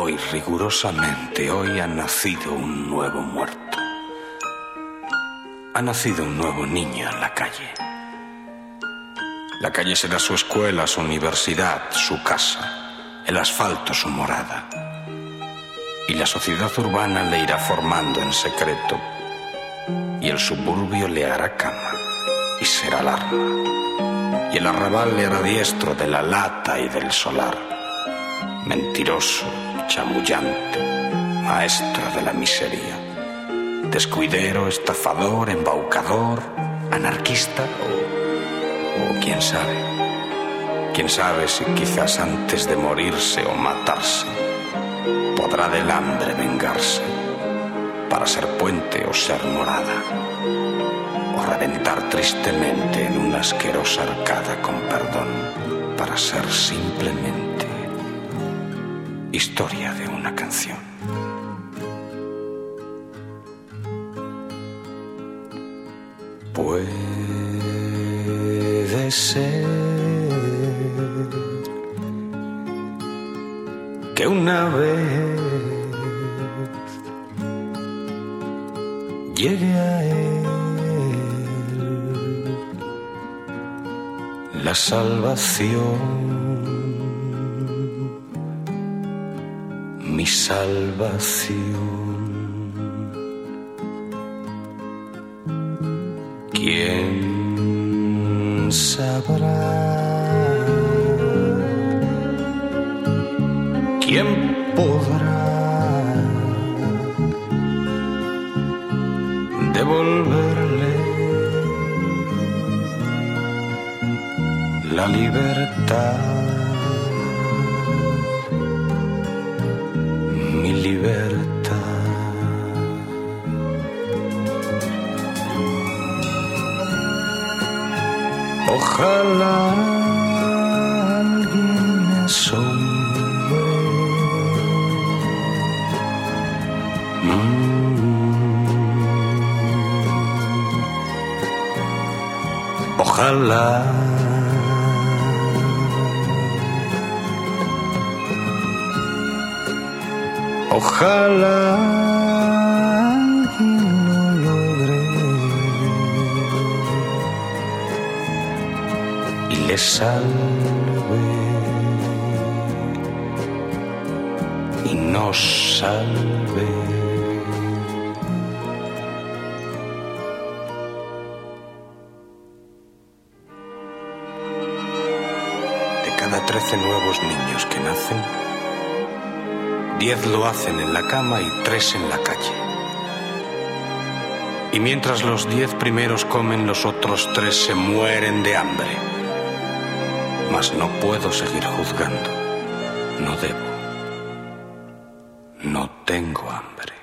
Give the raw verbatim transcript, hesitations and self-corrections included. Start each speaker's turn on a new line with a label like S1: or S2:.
S1: Hoy, rigurosamente, hoy ha nacido un nuevo muerto. Ha nacido un nuevo niño en la calle. La calle será su escuela, su universidad, su casa, el asfalto su morada. Y la sociedad urbana le irá formando en secreto, y el suburbio le hará cama y será alarma, y el arrabal le hará diestro de la lata y del solar, mentiroso, chamullante, maestro de la miseria, descuidero, estafador, embaucador, anarquista o, o quién sabe, quién sabe si quizás antes de morirse o matarse podrá del hambre vengarse para ser puente o ser morada, o reventar tristemente en una asquerosa arcada con perdón para ser simplemente historia de una canción. Puede ser que una vez llegue a él la salvación, mi salvación. ¿Quién sabrá? ¿Quién podrá devolverle la libertad? Mi libertad. Ojalá alguien me asombre. Mm. Ojalá Ojalá alguien lo logre y le salve y nos salve. De cada trece nuevos niños que nacen, diez lo hacen en la cama y tres en la calle. Y mientras los diez primeros comen, los otros tres se mueren de hambre. Mas no puedo seguir juzgando. No debo. No tengo hambre.